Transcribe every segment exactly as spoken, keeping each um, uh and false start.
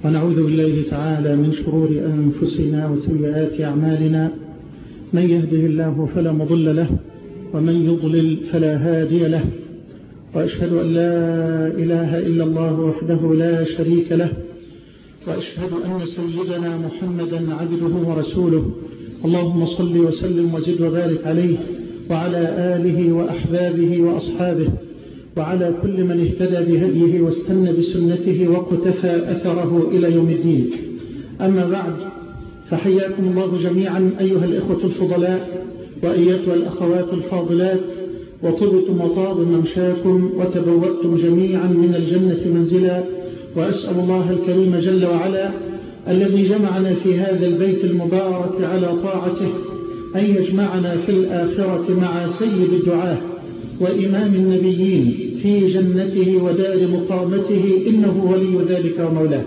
ونعوذ بالله تعالى من شرور أنفسنا وسيئات أعمالنا، من يهده الله فلا مضل له ومن يضلل فلا هادي له، وأشهد أن لا إله إلا الله وحده لا شريك له، وأشهد أن سيدنا محمدا عبده ورسوله. اللهم صل وسلم وزد وبارك عليه وعلى آله وأحبابه وأصحابه وعلى كل من اهتدى بهديه واستنى بسنته واقتفى أثره إلى يوم الدين. أما بعد، فحياكم الله جميعا أيها الإخوة الفضلاء وأيتها الأخوات الفاضلات، وطبتم وطاب ممشاكم وتبوأتم جميعا من الجنة منزلا، وأسأل الله الكريم جل وعلا الذي جمعنا في هذا البيت المبارك على طاعته أن يجمعنا في الآخرة مع سيد الدعاة وإمام النبيين في جنته ودار مقامته، إنه ولي ذلك ومولاه.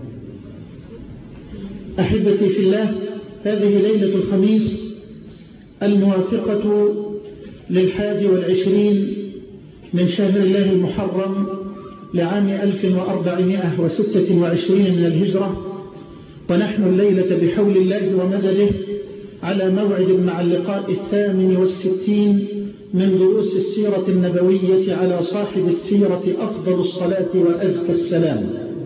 أحبتي في الله، هذه ليلة الخميس الموافقة للحادي والعشرين من شهر الله المحرم لعام ألف وأربعمائة وستة وعشرين من الهجرة، ونحن الليلة بحول الله ومدده على موعد مع اللقاء الثامن والستين من دروس السيرة النبوية على صاحب السيرة أفضل الصلاة وأزكى السلام.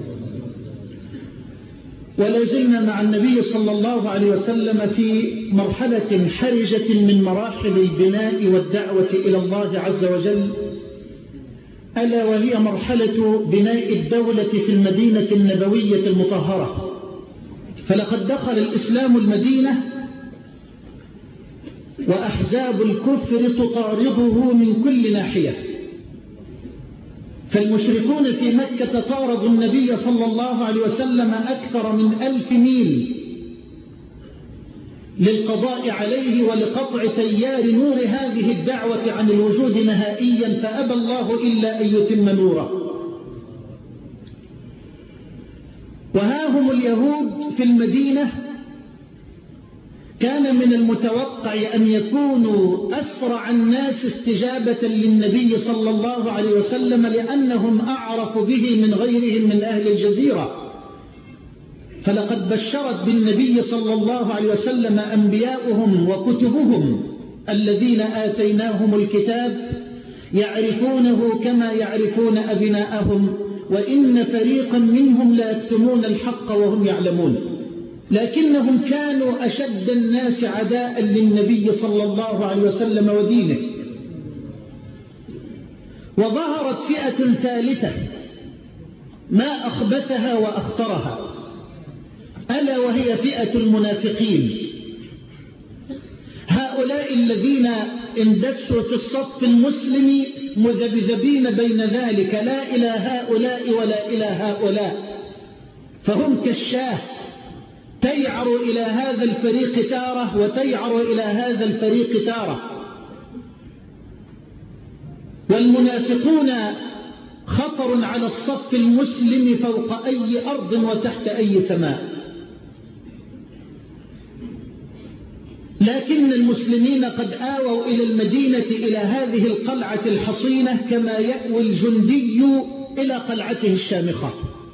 ولازلنا مع النبي صلى الله عليه وسلم في مرحلة حرجة من مراحل البناء والدعوة إلى الله عز وجل، ألا وهي مرحلة بناء الدولة في المدينة النبوية المطهرة. فلقد دخل الإسلام المدينة وأحزاب الكفر تطارده من كل ناحية، فالمشركون في مكة طاردوا النبي صلى الله عليه وسلم أكثر من ألف ميل للقضاء عليه ولقطع تيار نور هذه الدعوة عن الوجود نهائيا، فأبى الله إلا أن يتم نوره. وها هم اليهود في المدينة، كان من المتوقع أن يكونوا أسرع الناس استجابة للنبي صلى الله عليه وسلم، لأنهم أعرف به من غيرهم من أهل الجزيرة. فلقد بشرت بالنبي صلى الله عليه وسلم أنبياؤهم وكتبهم الذين آتيناهم الكتاب يعرفونه كما يعرفون أبناءهم، وإن فريقا منهم لا يكتمون الحق وهم يعلمون. لكنهم كانوا أشد الناس عداء للنبي صلى الله عليه وسلم ودينه. وظهرت فئة ثالثة ما أخبثها وأخطرها، ألا وهي فئة المنافقين. هؤلاء الذين اندسوا في الصف المسلم مذبذبين بين ذلك، لا إلى هؤلاء ولا إلى هؤلاء، فهم كالشاه تيعر إلى هذا الفريق تارة وتيعر إلى هذا الفريق تارة. والمنافقون خطر على الصف المسلم فوق أي أرض وتحت أي سماء. لكن المسلمين قد آووا إلى المدينة إلى هذه القلعة الحصينة كما يأوي الجندي إلى قلعته الشامخة،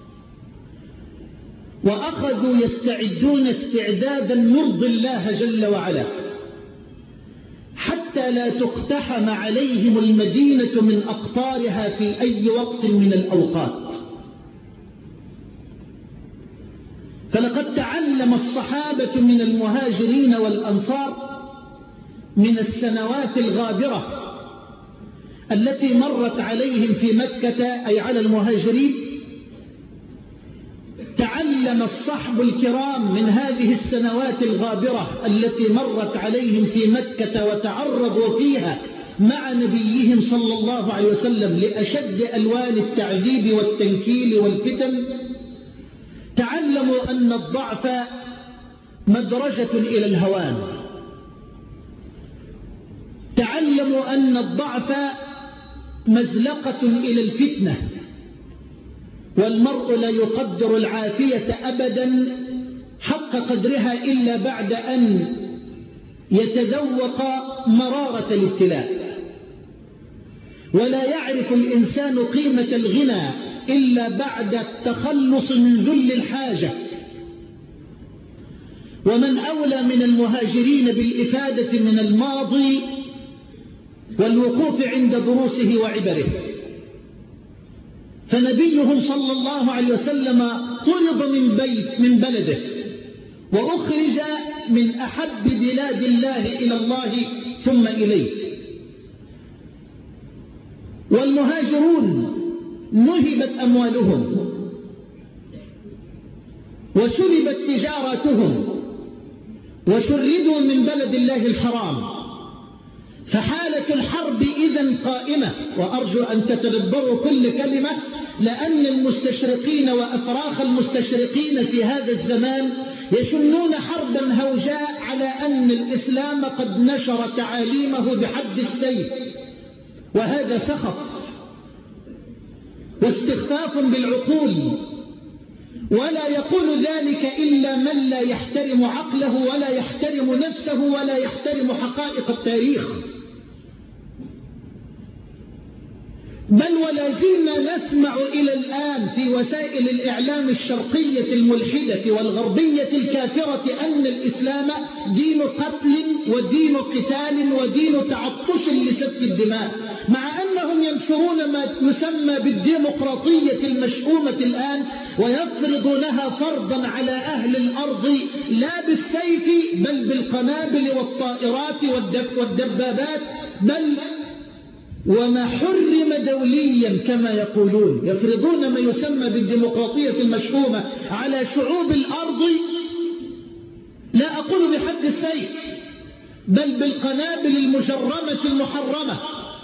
وأخذوا يستعدون استعدادا مرضي الله جل وعلا حتى لا تقتحم عليهم المدينة من أقطارها في أي وقت من الأوقات. فلقد تعلم الصحابة من المهاجرين والأنصار من السنوات الغابرة التي مرت عليهم في مكة، أي على المهاجرين، تعلم الصحب الكرام من هذه السنوات الغابرة التي مرت عليهم في مكة وتعرضوا فيها مع نبيهم صلى الله عليه وسلم لأشد ألوان التعذيب والتنكيل والفتن. تعلموا أن الضعف مدرجة إلى الهوان، تعلموا أن الضعف مزلقة إلى الفتنة، والمرء لا يقدر العافية أبدا حق قدرها إلا بعد أن يتذوق مرارة الابتلاء. ولا يعرف الإنسان قيمة الغنى إلا بعد التخلص من ذل الحاجة. ومن أولى من المهاجرين بالإفادة من الماضي والوقوف عند دروسه وعبره. فنبيهم صلى الله عليه وسلم طرد من بيت من بلده وأخرج من أحب بلاد الله إلى الله ثم إليه. والمهاجرون نهبت أموالهم وسلبت تجاراتهم وشردوا من بلد الله الحرام. فحالة الحرب إذن قائمة، وأرجو أن تتدبروا كل كلمة، لأن المستشرقين وأفراخ المستشرقين في هذا الزمان يشنون حربا هوجاء على أن الإسلام قد نشر تعاليمه بحد السيف، وهذا سخط واستخفاف بالعقول، ولا يقول ذلك إلا من لا يحترم عقله ولا يحترم نفسه ولا يحترم حقائق التاريخ. بل ولا زلنا نسمع إلى الآن في وسائل الإعلام الشرقية الملحدة والغربية الكافرة أن الإسلام دين قتل ودين قتال ودين تعطش لسفك الدماء، مع أنهم ينشرون ما يسمى بالديمقراطية المشؤومة الآن ويفرضونها فرضا على أهل الأرض لا بالسيف بل بالقنابل والطائرات والدبابات، بل وما حرم دوليا كما يقولون. يفرضون ما يسمى بالديمقراطية المشؤومة على شعوب الأرض، لا أقول بحد السيف بل بالقنابل المجرمة المحرمة.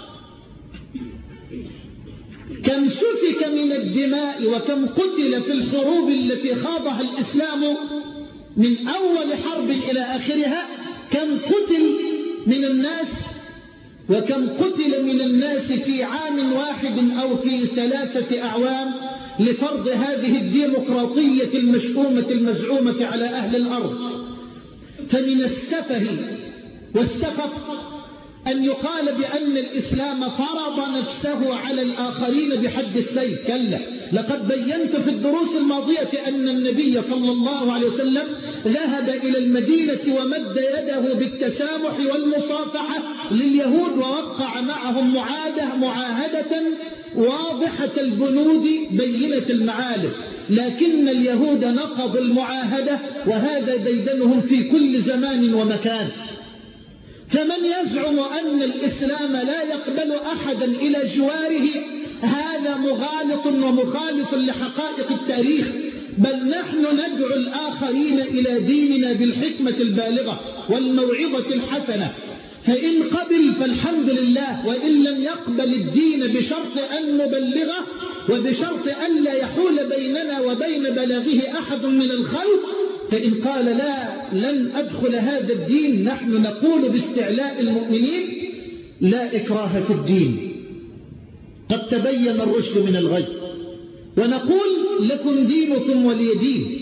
كم سفك من الدماء وكم قتل في الحروب التي خاضها الإسلام من أول حرب إلى آخرها، كم قتل من الناس وكم قتل من الناس في عام واحد أو في ثلاثة أعوام لفرض هذه الديمقراطية المشؤومة المزعومة على أهل الأرض. فمن السفه والسفق أن يقال بأن الإسلام فرض نفسه على الآخرين بحد السيف. كلا، لقد بينت في الدروس الماضية أن النبي صلى الله عليه وسلم ذهب إلى المدينة ومد يده بالتسامح والمصافحة لليهود ووقع معهم معاهدة معاهدة واضحة البنود بينة المعالم، لكن اليهود نقضوا المعاهدة، وهذا ديدنهم في كل زمان ومكان. فمن يزعم أن الإسلام لا يقبل أحدا إلى جواره هذا مغالط ومخالف لحقائق التاريخ، بل نحن ندعو الآخرين إلى ديننا بالحكمة البالغة والموعظة الحسنة، فإن قبل فالحمد لله، وإن لم يقبل الدين بشرط أن نبلغه وبشرط أن لا يحول بيننا وبين بلاغه أحد من الخلق، فإن قال لا لن أدخل هذا الدين، نحن نقول باستعلاء المؤمنين لا إكراه في الدين، قد تبين الرشد من الغي، ونقول لكم دينكم ولي دين.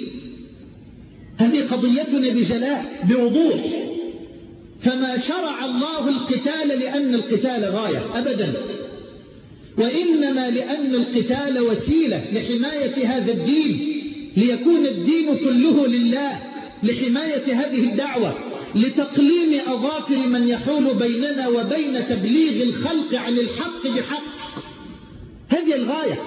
هذه قضيتنا بجلاء بوضوح. فما شرع الله القتال لأن القتال غاية أبدا، وإنما لأن القتال وسيلة لحماية هذا الدين، ليكون الدين كله لله، لحماية هذه الدعوة، لتقليم أظافر من يحول بيننا وبين تبليغ الخلق عن الحق بحق. هذه الغاية،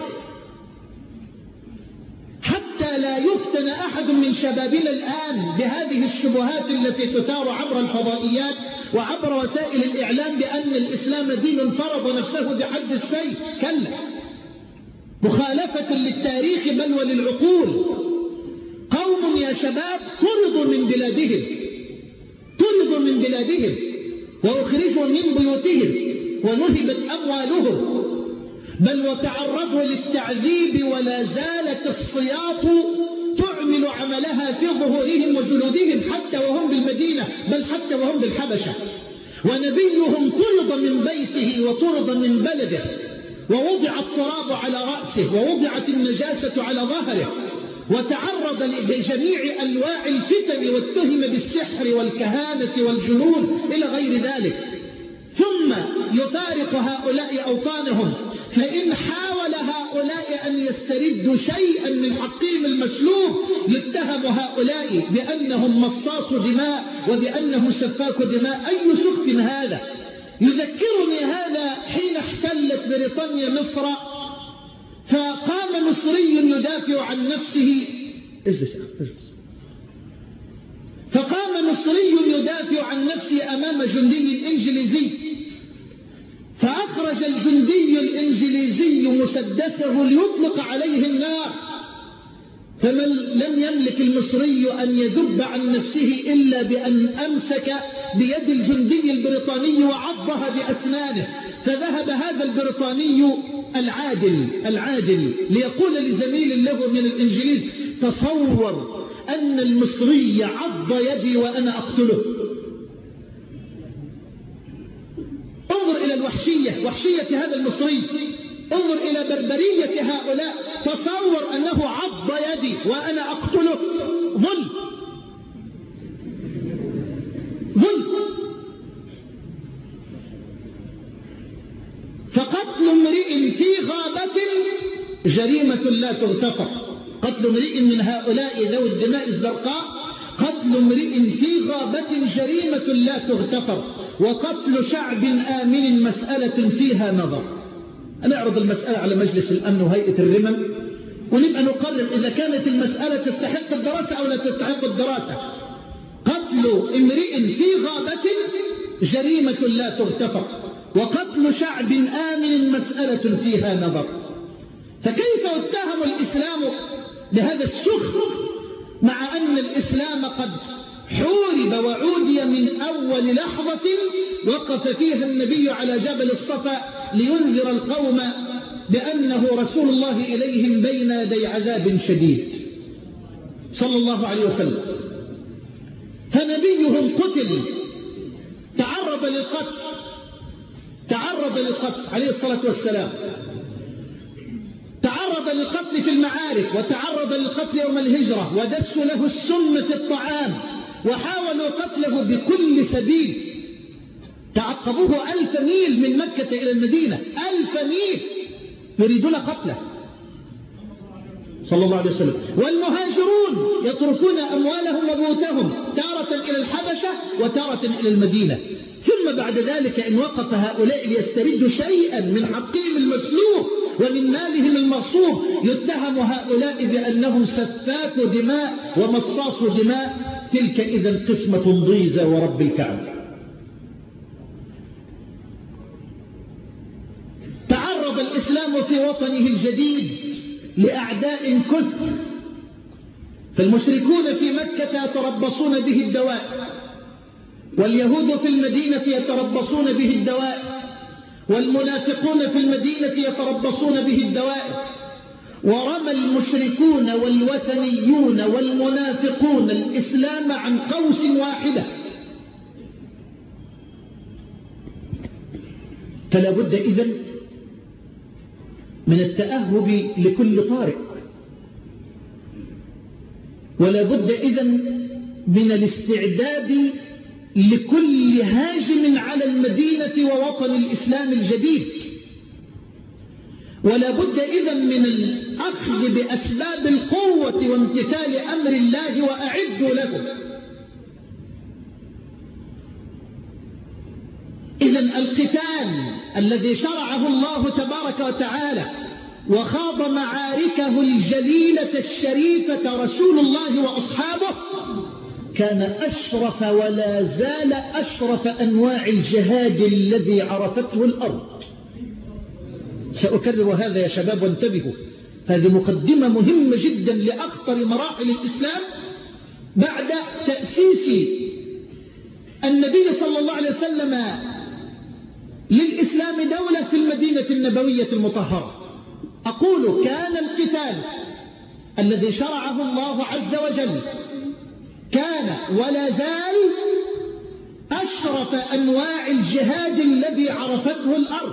حتى لا يفتن أحد من شبابنا الآن بهذه الشبهات التي تثار عبر الفضائيات وعبر وسائل الإعلام بأن الإسلام دين فرض نفسه بحد السيف. كلا، مخالفة للتاريخ بل وللعقول. قوم يا شباب طردوا من بلادهم، طردوا من بلادهم وأخرجوا من بيوتهم ونهبت أموالهم، بل وتعرضوا للتعذيب، ولا زالت السياط تعمل عملها في ظهورهم وجلودهم حتى وهم بالمدينة، بل حتى وهم بالحبشة. ونبيهم طرد من بيته وطرد من بلده، ووضع التراب على رأسه ووضعت النجاسة على ظهره، وتعرض لجميع أنواع الفتن واتهم بالسحر والكهانة والجنون إلى غير ذلك. ثم يفارق هؤلاء أوطانهم، فإن حاول هؤلاء هؤلاء أن يستردوا شيئا من حقهم المسلوب يتهم هؤلاء بأنهم مصاص دماء وبأنهم سفاك دماء. أي سخط هذا؟ يذكرني هذا حين احتلت بريطانيا مصر، فقام مصري يدافع عن نفسه اجلس اجلس فقام مصري يدافع عن نفسه أمام جندي إنجليزي، فأخرج الجندي الإنجليزي مسدسه ليطلق عليه النار، فمن لم يملك المصري أن يذب عن نفسه إلا بأن أمسك بيد الجندي البريطاني وعضها بأسنانه، فذهب هذا البريطاني العادل العادل ليقول لزميل له من الإنجليز: تصور أن المصري عض يدي وأنا أقتله. انظر إلى الوحشية، وحشية هذا المصري، انظر إلى بربرية هؤلاء. تصور أنه عض يدي وأنا أقتله. ظلم ظلم. فقتل امرئ في غابة جريمة لا تغتفر. قتل امرئ من هؤلاء ذوي الدماء الزرقاء، قتل امرئ في غابة جريمة لا تغتفر. وقتل شعب آمن مسألة فيها نظر. نعرض المسألة على مجلس الأمن وهيئة الرمم ونبقى نقرر إذا كانت المسألة تستحق الدراسة أو لا تستحق الدراسة. قتل امرئ في غابة جريمة لا تغتفر، وقتل شعب آمن مسألة فيها نظر. فكيف يتهم الإسلام بهذا السخط مع أن الإسلام قد حورب وعودي من أول لحظة وقف فيها النبي على جبل الصفا لينذر القوم بأنه رسول الله إليهم بين يدي عذاب شديد صلى الله عليه وسلم. فنبيهم قتل، تعرض للقتل تعرض للقتل عليه الصلاة والسلام، تعرض للقتل في المعارك، وتعرض للقتل يوم الهجرة، ودسوا له السم في الطعام، وحاولوا قتله بكل سبيل. تعقبوه ألف ميل من مكة إلى المدينة، ألف ميل يريدون قتله صلى الله عليه وسلم. والمهاجرون يتركون أموالهم وبيوتهم تارة إلى الحبشة وتارة إلى المدينة. ثم بعد ذلك إن وقف هؤلاء ليستردوا شيئا من حقهم المسلوب ومن مالهم المغصوب، يتهم هؤلاء بأنهم سفاك دماء ومصاص دماء. تلك إذن قسمة ضيزة ورب الكعبة. تعرض الإسلام في وطنه الجديد لأعداء كثر، فالمشركون في مكة يتربصون به الدواء، واليهود في المدينة يتربصون به الدواء، والمنافقون في المدينة يتربصون به الدواء. ورمى المشركون والوثنيون والمنافقون الإسلام عن قوس واحدة. فلا بد إذن من التأهب لكل طارئ، ولا بد إذن من الاستعداد لكل هاجم على المدينة ووطن الإسلام الجديد، ولا بد إذن من الأخذ بأسباب القوة وامتثال أمر الله وأعدوا له. إذن القتال الذي شرعه الله تبارك وتعالى وخاض معاركه الجليلة الشريفة رسول الله وأصحابه كان أشرف ولا زال أشرف أنواع الجهاد الذي عرفته الأرض. سأكرر هذا يا شباب وانتبهوا، هذه مقدمة مهمة جدا لأخطر مراحل الإسلام بعد تأسيس النبي صلى الله عليه وسلم للإسلام دولة في المدينة النبوية المطهرة. أقول كان القتال الذي شرعه الله عز وجل كان ولا زال أشرف أنواع الجهاد الذي عرفته الأرض.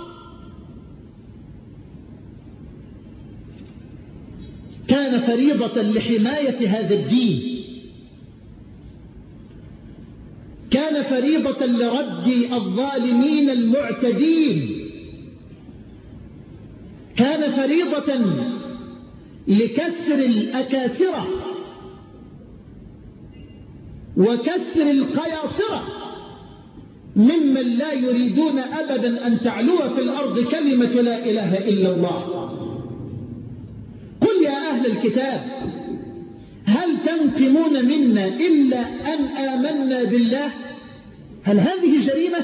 كان فريضة لحماية هذا الدين، كان فريضة لرد الظالمين المعتدين، كان فريضة لكسر الأكاسرة وكسر القياصرة ممن لا يريدون أبدا أن تعلو في الأرض كلمة لا إله إلا الله. قل يا أهل الكتاب هل تنقمون منا إلا أن آمنا بالله؟ هل هذه جريمة؟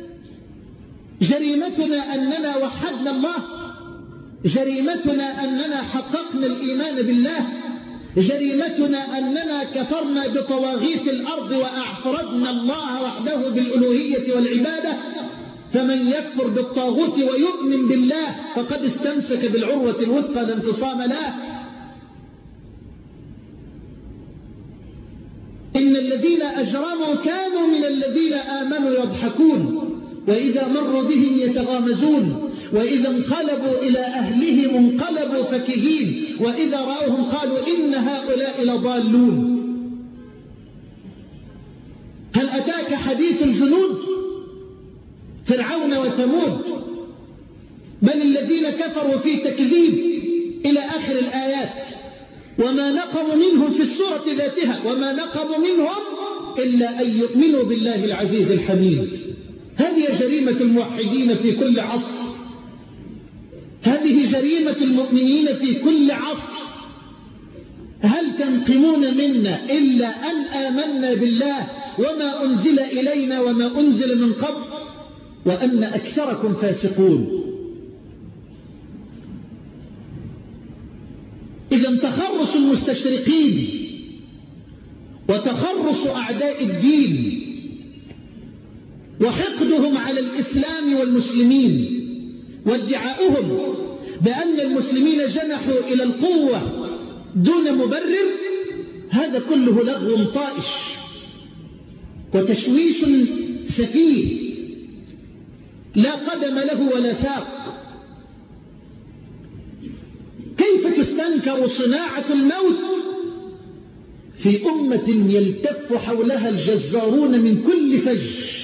جريمتنا أننا وحدنا الله؟ جريمتنا أننا حققنا الإيمان بالله؟ جريمتنا أننا كفرنا بطواغيت الأرض وأعترضنا الله وحده بالألوهية والعبادة؟ فمن يكفر بالطاغوت ويؤمن بالله فقد استمسك بالعروة الوثقى لا انفصام له. إن الذين أجرموا كانوا من الذين آمنوا يضحكون وإذا مروا بهم يتغامزون وإذا انقلبوا إلى أهلهم انقلبوا فكهين وإذا رأوهم قالوا إن هؤلاء لضالون. هل أتاك حديث الجنود فرعون وثمود؟ بل الذين كفروا في تكذيب إلى آخر الآيات. وما نقموا منهم في السورة ذاتها وما نقموا منهم إلا أن يؤمنوا بالله العزيز الحميد. هذه جريمة الموحدين في كل عصر، هذه جريمة المؤمنين في كل عصر. هل تنقمون منا إلا أن آمنا بالله وما أنزل إلينا وما أنزل من قبل وأن أكثركم فاسقون. إذا تخرص المستشرقين وتخرص أعداء الدين وحقدهم على الإسلام والمسلمين وادعاؤهم بأن المسلمين جنحوا إلى القوة دون مبرر، هذا كله لغو طائش وتشويش سفيه لا قدم له ولا ساق. كيف تستنكر صناعة الموت في أمة يلتف حولها الجزارون من كل فج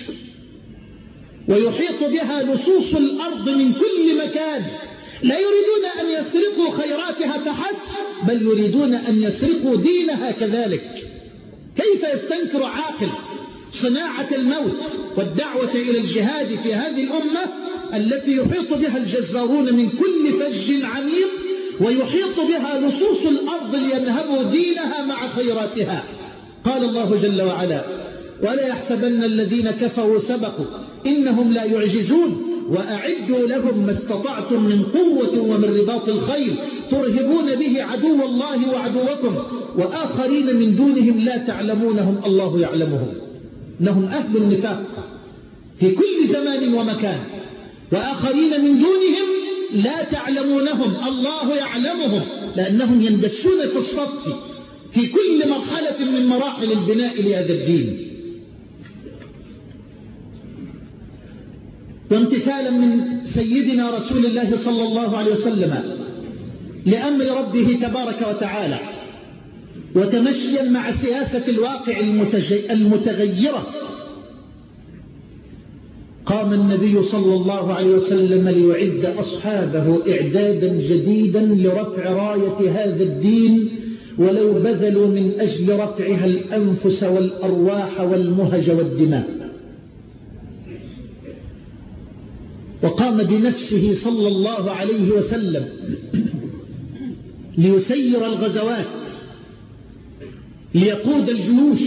ويحيط بها لصوص الأرض من كل مكان، لا يريدون أن يسرقوا خيراتها فحسب بل يريدون أن يسرقوا دينها كذلك. كيف يستنكر عاقل صناعة الموت والدعوة إلى الجهاد في هذه الأمة التي يحيط بها الجزارون من كل فج عميق ويحيط بها لصوص الأرض لينهبوا دينها مع خيراتها؟ قال الله جل وعلا: ولا يحسبن الذين كفروا سبقوا إنهم لا يعجزون وأعدوا لهم ما استطعتم من قوة ومن رباط الخيل ترهبون به عدو الله وعدوكم وآخرين من دونهم لا تعلمونهم الله يعلمهم. إنهم أهل النفاق في كل زمان ومكان، وآخرين من دونهم لا تعلمونهم الله يعلمهم، لأنهم يندسون في الصف في كل مرحلة من مراحل البناء لهذا الدين. وامتثالا من سيدنا رسول الله صلى الله عليه وسلم لأمر ربه تبارك وتعالى وتمشيا مع سياسة الواقع المتغيرة، قام النبي صلى الله عليه وسلم ليعد أصحابه إعدادا جديدا لرفع راية هذا الدين ولو بذلوا من أجل رفعها الأنفس والأرواح والمهج والدماء. وقام بنفسه صلى الله عليه وسلم ليسير الغزوات، ليقود الجيوش،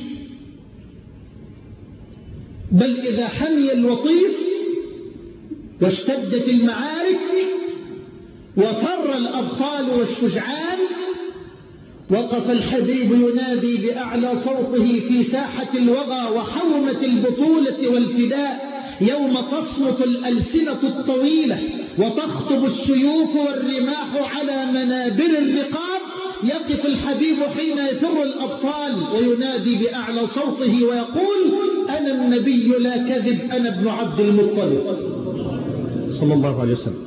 بل إذا حمي الوطيس واشتدت المعارك وفر الأبطال والشجعان وقف الحبيب ينادي بأعلى صوته في ساحة الوغى وحومة البطولة والفداء يوم تصمت الألسنة الطويلة وتخطب السيوف والرماح على منابر الرقاب. يقف الحبيب حين يفر الأبطال وينادي بأعلى صوته ويقول: أنا النبي لا كذب، أنا ابن عبد المطلب صلى الله عليه وسلم.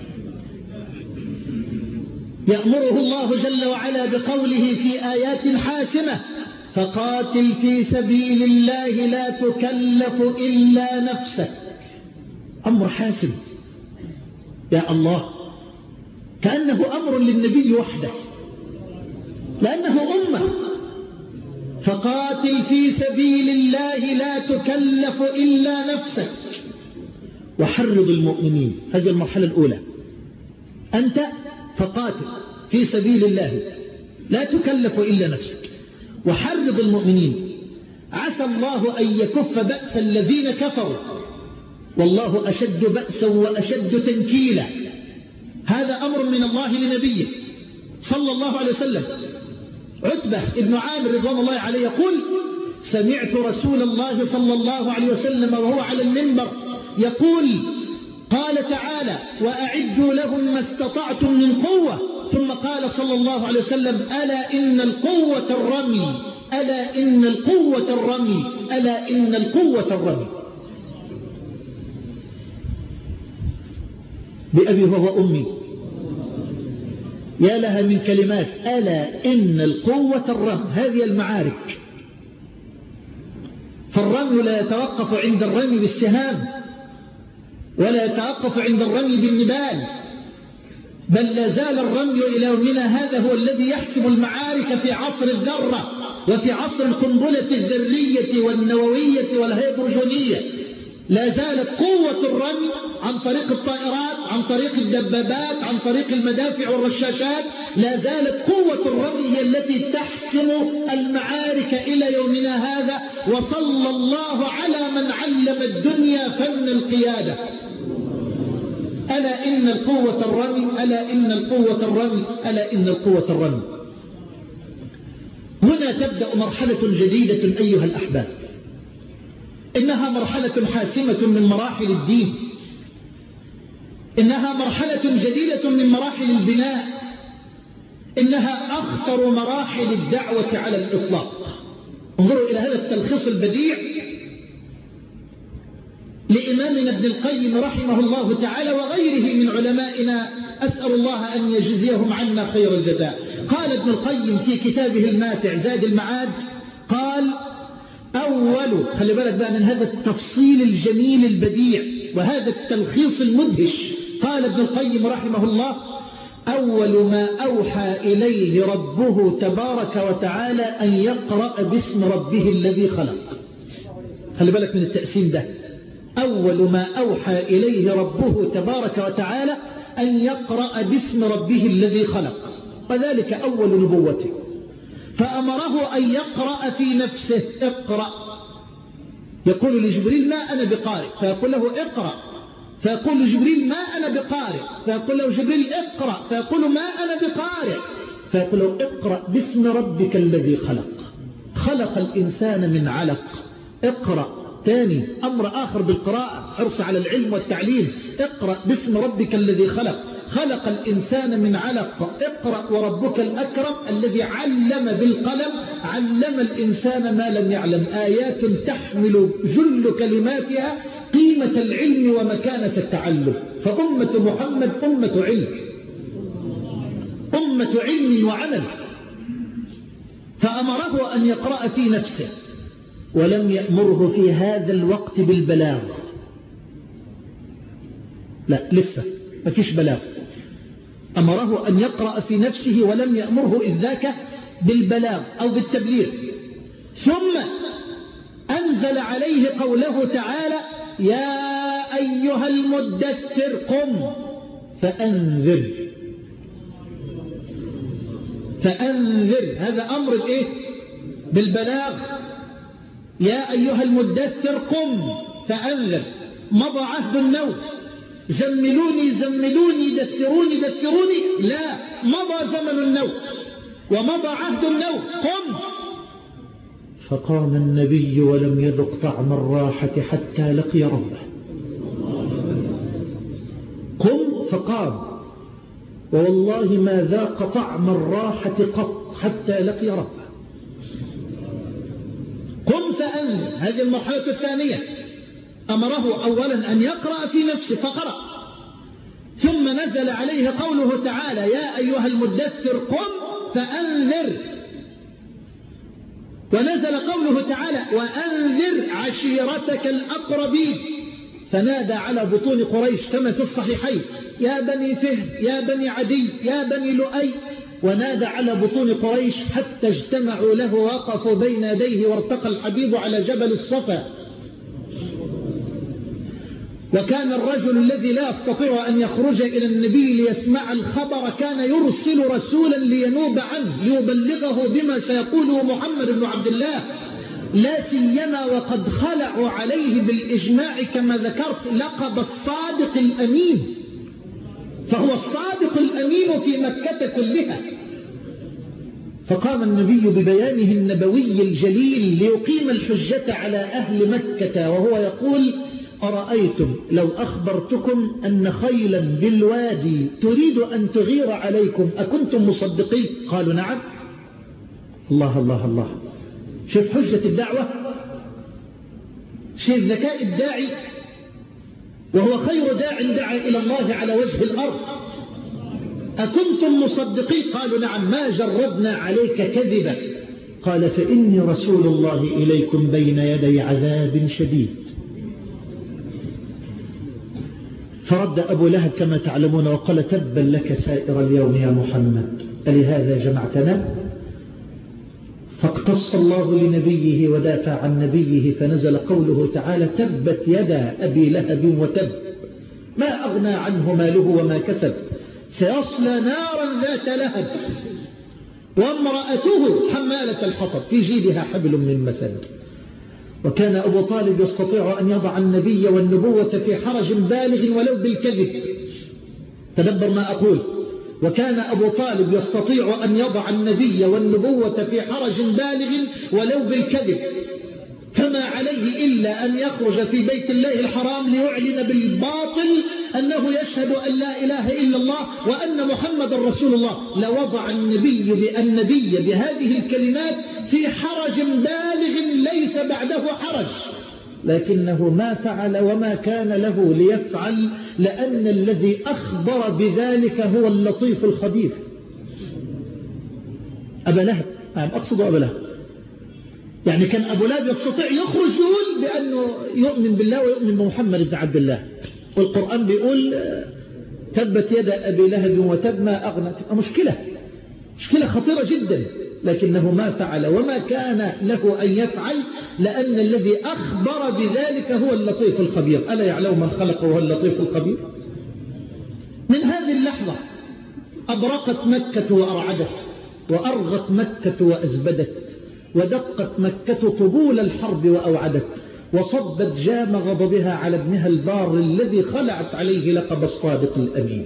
يأمره الله جل وعلا بقوله في آيات حاسمة: فقاتل في سبيل الله لا تكلف إلا نفسك. أمر حاسم. يا الله، كأنه أمر للنبي وحده لأنه أمة. فقاتل في سبيل الله لا تكلف إلا نفسك وحرض المؤمنين. هذه المرحلة الأولى. أنت فقاتل في سبيل الله لا تكلف إلا نفسك وحرض المؤمنين عسى الله أن يكف بأس الذين كفروا والله أشد بأسا وأشد تنكيلا. هذا أمر من الله لنبيه صلى الله عليه وسلم. عتبة ابن عامر رضوان الله عليه يقول سمعت رسول الله صلى الله عليه وسلم وهو على المنبر يقول قال تعالى وأعدوا لهم ما استطعتم من قوة ثم قال صلى الله عليه وسلم ألا إن القوة الرمي ألا إن القوة الرمي ألا إن القوة الرمي. بأبي هو أمي يا لها من كلمات. ألا إن القوة الرمي. هذه المعارك. فالرمي لا يتوقف عند الرمي بالسهام ولا يتوقف عند الرمي بالنبال بل لا زال الرمي إلى يومنا هذا هو الذي يحسم المعارك في عصر الذرة وفي عصر القنبلة الذرية والنووية والهيدروجينية. لا زالت قوة الرمي عن طريق الطائرات عن طريق الدبابات عن طريق المدافع والرشاشات. لا زالت قوة الرمي هي التي تحسم المعارك إلى يومنا هذا. وصلى الله على من علم الدنيا فن القيادة. ألا إن القوة الرمي ألا إن القوة الرمي ألا إن القوة الرمي. هنا تبدأ مرحلة جديدة أيها الأحباب. إنها مرحلة حاسمة من مراحل الدين. إنها مرحلة جديدة من مراحل البناء. إنها أخطر مراحل الدعوة على الإطلاق. انظروا إلى هذا التلخيص البديع لإمامنا ابن القيم رحمه الله تعالى وغيره من علمائنا أسأل الله أن يجزيهم عنا خير الجزاء. قال ابن القيم في كتابه الماتع زاد المعاد قال أول خلي بالك بقى من هذا التفصيل الجميل البديع وهذا التلخيص المدهش. قال ابن القيم رحمه الله أول ما أوحى إليه ربه تبارك وتعالى أن يقرأ باسم ربه الذي خلق. خلي بالك من التقسيم ده. أول ما أوحى إليه ربه تبارك وتعالى أن يقرأ باسم ربه الذي خلق وذلك أول نبوته. فأمره أن يقرأ في نفسه اقرأ. يقول لجبريل ما أنا بقارئ فيقول له اقرأ. فيقول لجبريل ما أنا بقارئ فيقول له جبريل اقرأ. فيقول ما أنا بقارئ فيقول له اقرأ باسم ربك الذي خلق. خلق الإنسان من علق. اقرأ. ثاني أمر آخر بالقراءة حرص على العلم والتعليم. اقرأ باسم ربك الذي خلق. خلق الإنسان من علق. اقرأ وربك الأكرم الذي علم بالقلم علم الإنسان ما لم يعلم. آيات تحمل جل كلماتها قيمة العلم ومكانة التعلم. فأمة محمد أمة علم أمة علم وعمل. فأمره أن يقرأ في نفسه ولم يأمره في هذا الوقت بالبلاغ. لا لسه ما فيش بلاغ. أمره أن يقرأ في نفسه ولم يأمره إذ ذاك بالبلاغ أو بالتبليغ. ثم أنزل عليه قوله تعالى يا أيها المدثر قم فأنذر. فأنذر هذا أمر إيه؟ بالبلاغ. يا أيها المدثر قم فأنذر. مضى عهد النوم. زملوني زملوني دثروني دثروني. لا مضى زمن النوم ومضى عهد النوم. قم. فقام النبي ولم يذق طعم الراحة حتى لقي ربه. قم فقام والله ما ذاق طعم الراحة قط حتى لقي ربه. قم فأنذر. هذه المرحلة الثانية. أمره أولا أن يقرأ في نفسه فقرأ. ثم نزل عليه قوله تعالى يا أيها المدثر قم فأنذر. ونزل قوله تعالى وأنذر عشيرتك الأقربين. فنادى على بطون قريش كما في الصحيحين: يا بني فهر، يا بني عدي، يا بني لؤي، ونادى على بطون قريش حتى اجتمعوا له وقفوا بين يديه، وارتقى الحبيب على جبل الصفا. وكان الرجل الذي لا يستطيع أن يخرج إلى النبي ليسمع الخبر كان يرسل رسولا لينوب عنه ليبلغه بما سيقوله محمد بن عبد الله، لا سيما وقد خلعوا عليه بالإجماع كما ذكرت لقب الصادق الأمين، فهو الصادق الأمين في مكة كلها. فقام النبي ببيانه النبوي الجليل ليقيم الحجة على أهل مكة، وهو يقول: أرأيتم لو أخبرتكم أن خيلا بالوادي تريد أن تغير عليكم أكنتم مصدقين؟ قالوا: نعم. الله الله الله، شوف حجة الدعوة، شوف ذكاء الداعي، وهو خير داع دعا إلى الله على وجه الأرض. أكنتم مصدقين؟ قالوا: نعم. ما جربنا عليك كذبا. قال: فإني رسول الله إليكم بين يدي عذاب شديد. فرد أبو لهب كما تعلمون وقال: تبا لك سائر اليوم يا محمد، ألهذا جمعتنا؟ فاقتص الله لنبيه ودافع عن نبيه، فنزل قوله تعالى: تبت يدا أبي لهب وتب، ما أغنى عنه ماله وما كسب، سيصلى نارا ذات لهب وامرأته حمالة الحطب في جيدها حبل من مسد. وكان أبو طالب يستطيع أن يضع النبي والنبوة في حرج بالغ ولو بالكذب. تدبر ما أقول. وكان أبو طالب يستطيع أن يضع النبي والنبوة في حرج بالغ ولو بالكذب، فما عليه إلا أن يخرج في بيت الله الحرام ليعلن بالباطل أنه يشهد أن لا إله إلا الله وأن محمد رسول الله، لوضع النبي النبي بهذه الكلمات في حرج بالغ ليس بعده حرج، لكنه ما فعل وما كان له ليفعل، لأن الذي أخبر بذلك هو اللطيف الخبير. أبا لهب، أقصد أبا لهب، يعني كان أبو لهب يستطيع يخرج يقول بأنه يؤمن بالله ويؤمن بمحمد بن عبد الله، والقرآن بيقول: تبت يد أبي لهب وتب ما أغنى. مشكلة مشكلة خطيرة جدا، لكنه ما فعل وما كان له أن يفعل، لأن الذي أخبر بذلك هو اللطيف الخبير. ألا يعلم من خلق وهو اللطيف الخبير؟ من هذه اللحظة أبرقت مكة وأرعدت، وأرغت مكة وأزبدت، ودقت مكة طبول الحرب وأوعدت، وصبت جام غضبها على ابنها البار الذي خلعت عليه لقب الصادق الأمين.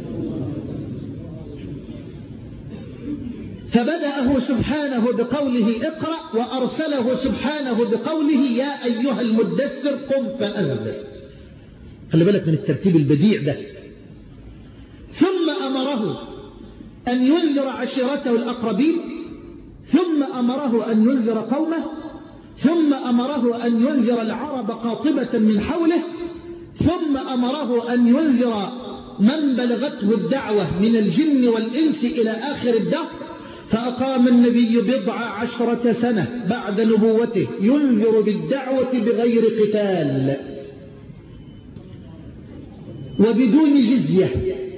فبدأه سبحانه بقوله: اقرأ، وأرسله سبحانه بقوله: يا أيها المدثر قم فأنذر. خلي بالك من الترتيب البديع ده. ثم أمره أن ينذر عشيرته الأقربين، ثم أمره أن ينذر قومه، ثم أمره أن ينذر العرب قاطبة من حوله، ثم أمره أن ينذر من بلغته الدعوة من الجن والإنس إلى آخر الدهر. فأقام النبي بضع عشرة سنة بعد نبوته ينذر بالدعوة بغير قتال وبدون جزية،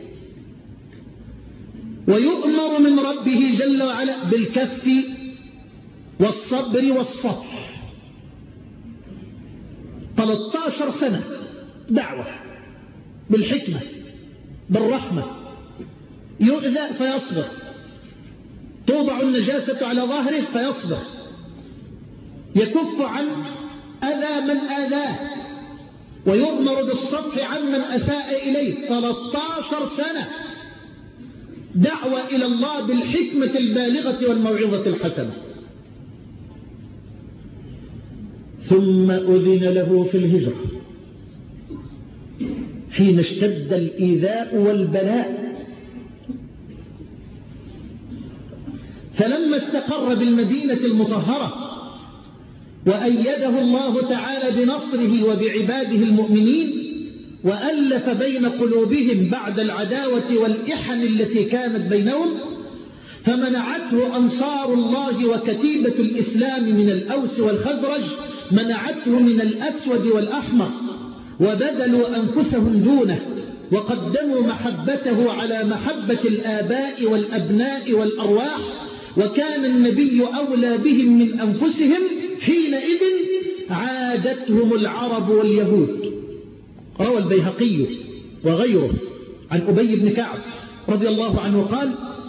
ويؤمر من ربه جل وعلا بالكف والصبر والصفح. ثلاثة عشر سنة دعوة بالحكمة بالرحمة، يؤذى فيصبر، توضع النجاسة على ظهره فيصبر، يكف عن أذى من آذاه، ويؤمر بالصفح عن من أساء إليه. ثلاثة عشر سنة دعوة إلى الله بالحكمة البالغة والموعظة الحسنة. ثم أذن له في الهجرة حين اشتد الإيذاء والبلاء، فلما استقر بالمدينة المطهرة وأيده الله تعالى بنصره وبعباده المؤمنين، وألف بين قلوبهم بعد العداوة والإحن التي كانت بينهم، فمنعته أنصار الله وكتيبة الإسلام من الأوس والخزرج، منعته من الأسود والأحمر، وبذلوا أنفسهم دونه وقدموا محبته على محبة الآباء والأبناء والأرواح، وكان النبي أولى بهم من أنفسهم، حينئذ عادتهم العرب واليهود. روى البيهقي وغيره عن أبي بن كعب رضي الله عنه قال: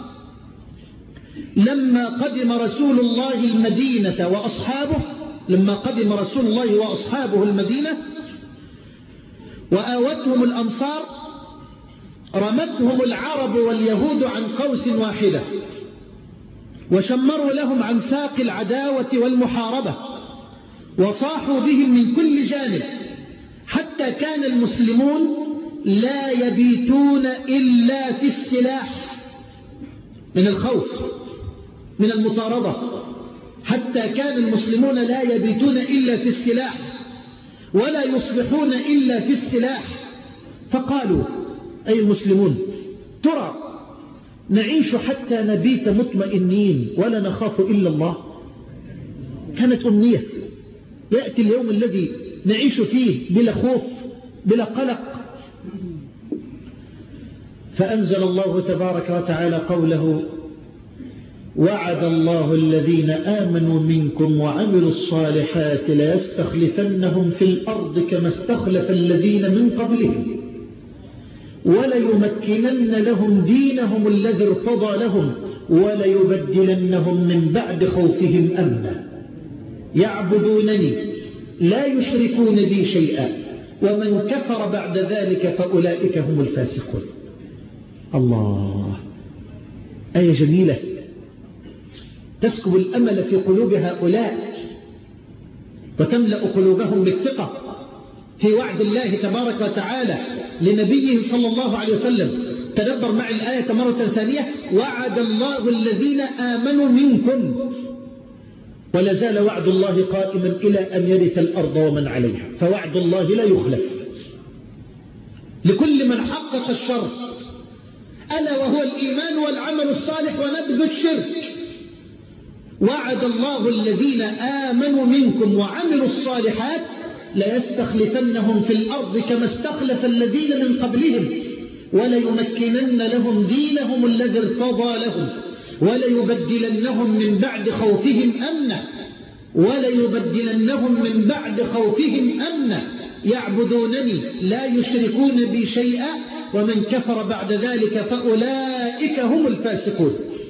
لما قدم رسول الله المدينة وأصحابه لما قدم رسول الله وأصحابه المدينة وآوتهم الأنصار رمتهم العرب واليهود عن قوس واحدة، وشمروا لهم عن ساق العداوة والمحاربة، وصاحوا بهم من كل جانب، حتى كان المسلمون لا يبيتون إلا في السلاح من الخوف من المطاردة، حتى كان المسلمون لا يبيتون إلا في السلاح ولا يصبحون إلا في السلاح. فقالوا: أي المسلمون، ترى نعيش حتى نبيت مطمئنين ولا نخاف إلا الله؟ كانت أمنية يأتي اليوم الذي نعيش فيه بلا خوف بلا قلق. فأنزل الله تبارك وتعالى قوله: وعد الله الذين آمنوا منكم وعملوا الصالحات ليستخلفنهم في الأرض كما استخلف الذين من قبلهم وليمكنن لهم دينهم الذي ارتضى لهم وليبدلنهم من بعد خوفهم أمنا يعبدونني لا يشركون بي شيئا ومن كفر بعد ذلك فأولئك هم الفاسقون. الله، آية جميلة تسكب الأمل في قلوب هؤلاء وتملأ قلوبهم بالثقة في وعد الله تبارك وتعالى لنبيه صلى الله عليه وسلم. تدبر معي الآية مرة ثانية: وعد الله الذين آمنوا منكم، ولا زال وعد الله قائما إلى أن يرث الأرض ومن عليها، فوعد الله لا يخلف لكل من حقق الشرط، ألا وهو الإيمان والعمل الصالح ونبذ الشرك. وعد الله الذين آمنوا منكم وعملوا الصالحات ليستخلفنهم في الأرض كما استخلف الذين من قبلهم وليمكنن لهم دينهم الذي ارتضى لهم وليبدلنهم من بعد خوفهم أمنا وليبدلنهم من بعد خوفهم أمنا يعبدونني لا يشركون بي شيئا ومن كفر بعد ذلك فأولئك هم الفاسقون.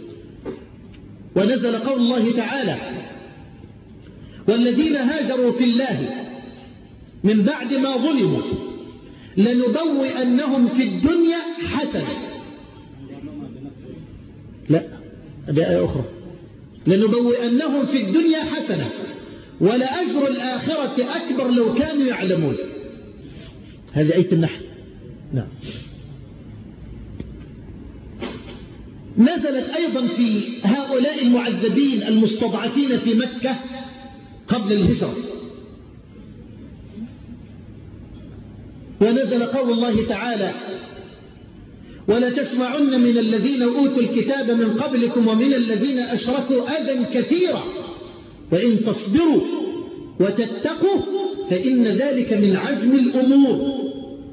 ونزل قول الله تعالى: والذين هاجروا في الله من بعد ما ظلموا لنبوئنهم في الدنيا حسنة. لا، هذه آية أخرى: لنبوئنهم في الدنيا حسنة ولأجر الآخرة أكبر لو كانوا يعلمون. هذه آية النحل. نعم. نزلت أيضا في هؤلاء المعذبين المستضعفين في مكة قبل الهجرة. ونزل قول الله تعالى: ولتسمعن من الذين أوتوا الكتاب من قبلكم ومن الذين أشركوا أذى كثيرا وإن تصبروا وتتقوا فإن ذلك من عزم الأمور.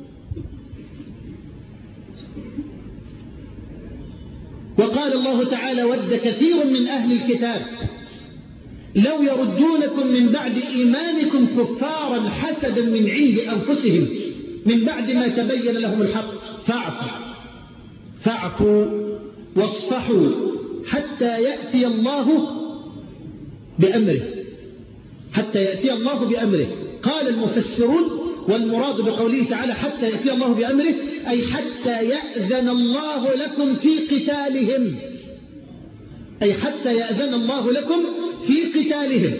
وقال الله تعالى: ود كثير من أهل الكتاب لو يردونكم من بعد إيمانكم كفارا حسدا من عند أنفسهم من بعد ما تبين لهم الحق فاعفوا فاعفوا واصفحوا حتى يأتي الله بأمره حتى يأتي الله بأمره. قال المفسرون: والمراد بقوله تعالى حتى يأتي الله بأمره أي حتى يأذن الله لكم في قتالهم، أي حتى يأذن الله لكم في قتالهم.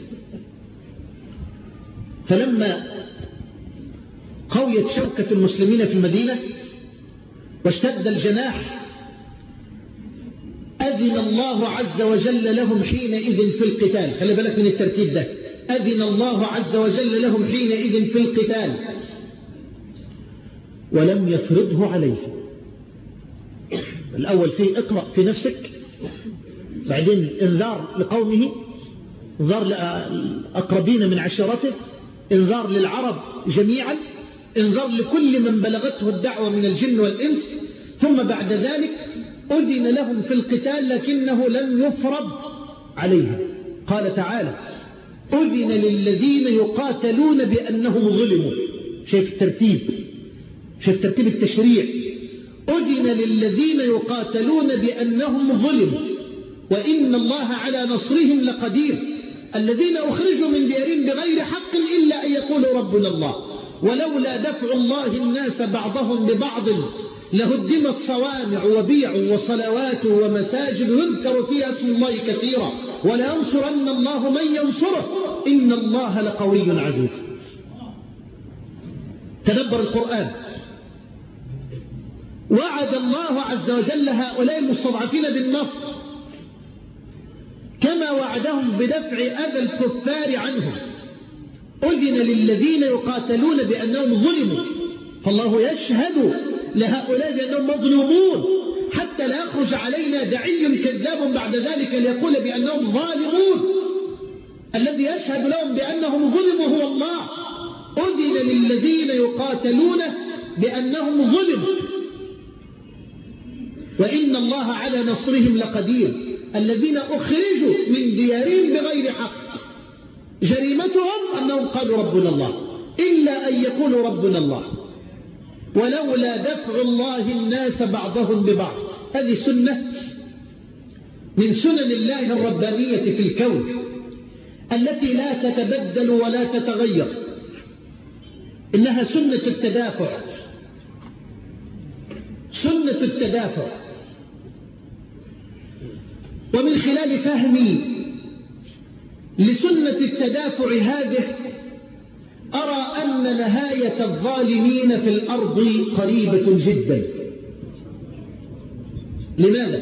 فلما قويت شوكة المسلمين في المدينة واشتد الجناح أذن الله عز وجل لهم حينئذ في القتال. خلي بالك من الترتيب ده: أذن الله عز وجل لهم حينئذ في القتال ولم يفرضه عليه. الأول فيه اقرأ في نفسك، بعدين انذار لقومه، انذار لأقربين من عشيرته، انذار للعرب جميعا، انذار لكل من بلغته الدعوة من الجن والإنس. ثم بعد ذلك أذن لهم في القتال لكنه لم يفرض عليهم. قال تعالى أذن للذين يقاتلون بأنهم ظلموا. شايف الترتيب، شايف ترتيب التشريع. أذن للذين يقاتلون بأنهم ظلموا وإن الله على نصرهم لقدير. الذين أخرجوا من ديارهم بغير حق إلا أن يقولوا ربنا الله ولولا دفع الله الناس بعضهم ببعض لهدمت صوامع وبيع وصلوات ومساجد يذكر فيها اسم الله كثيرا ولينصرن الله من ينصره إن الله لقوي عزيز. تدبر القرآن. وعد الله عز وجل هؤلاء المستضعفين بالنصر كما وعدهم بدفع أذى الكفار عنهم. أذن للذين يقاتلون بأنهم ظلموا، فالله يشهد لهؤلاء بأنهم مظلومون حتى لا يخرج علينا داعي كذاب بعد ذلك ليقول بأنهم ظالمون. الذي يشهد لهم بأنهم ظلموا هو الله. أذن للذين يقاتلون بأنهم ظلموا وإن الله على نصرهم لقدير. الذين أخرجوا من ديارهم بغير حق جريمتهم أنهم قالوا ربنا الله إلا أن يقولوا ربنا الله ولولا دفع الله الناس بعضهم ببعض. هذه سنة من سنن الله الربانية في الكون التي لا تتبدل ولا تتغير. إنها سنة التدافع. سنة التدافع. ومن خلال فهمي لسنة التدافع هذه أرى أن نهاية الظالمين في الأرض قريبة جدا. لماذا؟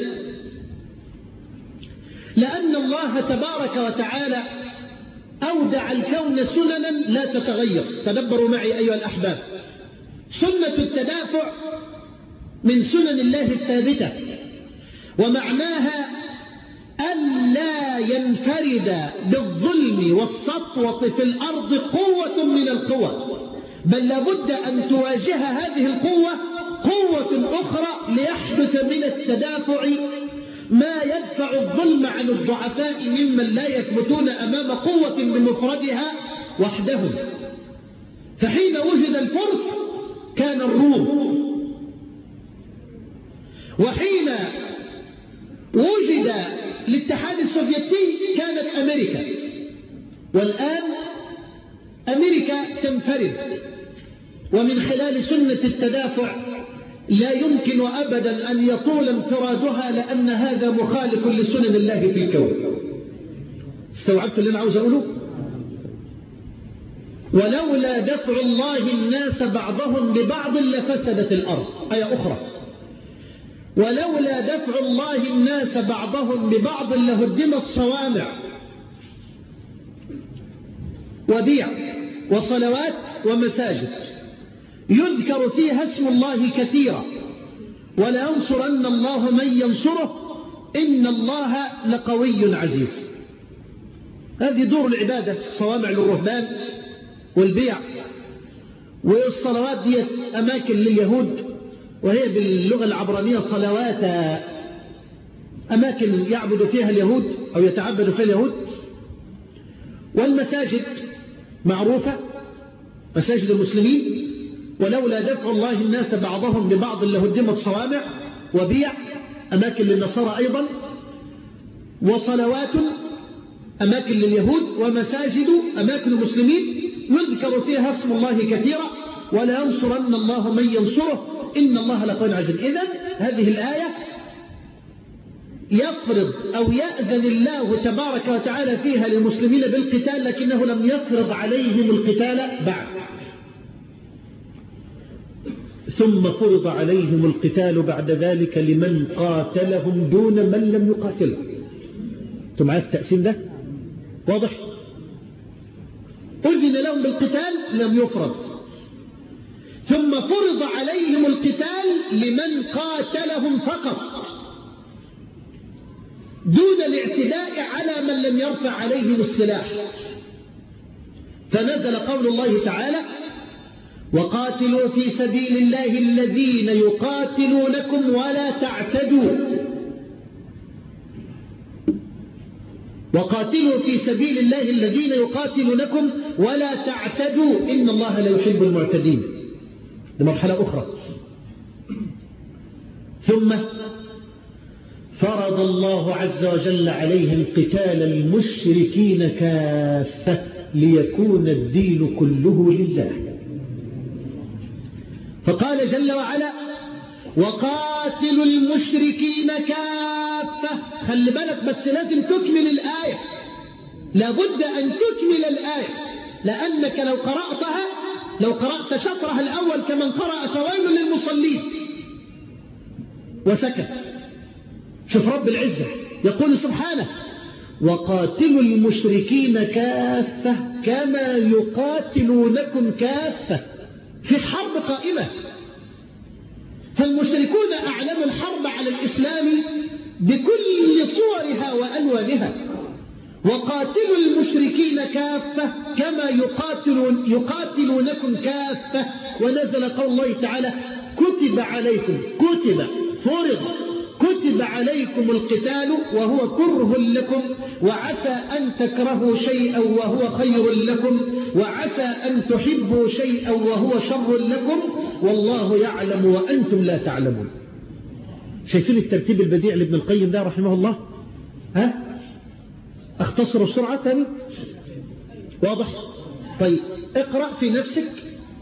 لأن الله تبارك وتعالى أودع الكون سننا لا تتغير. تدبروا معي أيها الأحباب. سنة التدافع من سنن الله الثابتة ومعناها ألا ينفرد بالظلم والسطوة في الأرض قوة من القوى، بل لابد أن تواجه هذه القوة قوة أخرى ليحدث من التدافع ما يدفع الظلم عن الضعفاء ممن لا يثبتون أمام قوة بمفردها وحدهم. فحين وجد الفرس كان الروم، وحين وجد الاتحاد السوفيتي كانت أمريكا، والآن أمريكا تنفرد. ومن خلال سنة التدافع لا يمكن أبدا أن يطول انفرادها لأن هذا مخالف لسنن الله في الكون. استوعبت اللي أنا عاوز أقوله؟ ولولا دفع الله الناس بعضهم ببعض لفسدت الأرض. آية أخرى ولولا دفع الله الناس بعضهم ببعض لهدمت صوامع وبيع وصلوات ومساجد يذكر فيها اسم الله كثيرا ولينصرن الله من ينصره إن الله لقوي عزيز. هذه دور العبادة، الصوامع للرهبان والبيع والصلوات دي أماكن لليهود، وهي باللغة العبرانية صلوات، أماكن يعبد فيها اليهود أو يتعبد فيها اليهود. والمساجد معروفة، مساجد المسلمين. ولولا دفع الله الناس بعضهم ببعض لهدمت صوامع وبيع، أماكن للنصارى أيضا، وصلوات أماكن لليهود، ومساجد أماكن المسلمين يذكر فيها اسم الله كثيرا ولا ينصرن الله من ينصره إن الله لقوي عزيز. إذن هذه الآية يفرض أو يأذن الله تبارك وتعالى فيها للمسلمين بالقتال لكنه لم يفرض عليهم القتال بعد. ثم فرض عليهم القتال بعد ذلك لمن قاتلهم دون من لم يقاتلهم. أنتم معايا التقسيم ده؟ واضح؟ أذن لهم بالقتال لم يفرض، ثم فرض عليهم القتال لمن قاتلهم فقط دون الاعتداء على من لم يرفع عليهم السلاح. فنزل قول الله تعالى وقاتلوا في سبيل الله الذين يقاتلونكم ولا تعتدوا وقاتلوا في سبيل الله الذين يقاتلونكم ولا تعتدوا إن الله لا يحب المعتدين. لمرحلة أخرى. ثم فرض الله عز وجل عليهم قتال المشركين كافة ليكون الدين كله لله. فقال جل وعلا وقاتلوا المشركين كافة. خلي بالك بس لازم تكمل الآية، لابد أن تكمل الآية، لأنك لو قرأتها لو قرأت شطرها الأول كمن قرأ فويل للمصلين وسكت. شوف رب العزة يقول سبحانه وقاتلوا المشركين كافة كما يقاتلونكم كافة. في حرب قائمة، فالمشركون أعلنوا الحرب على الإسلام بكل صورها وألوانها. وقاتلوا المشركين كافة كما يقاتلون يقاتلونكم كافة. ونزل قول الله تعالى كتب عليكم كتب فرض كتب عليكم القتال وهو كره لكم وعسى أن تكرهوا شيئا وهو خير لكم وعسى أن تحبوا شيئا وهو شر لكم والله يعلم وأنتم لا تعلمون. شايفين الترتيب البديع لابن القيم ده رحمه الله؟ ها؟ اختصروا بسرعة تاني؟ واضح؟ طيب اقرأ في نفسك.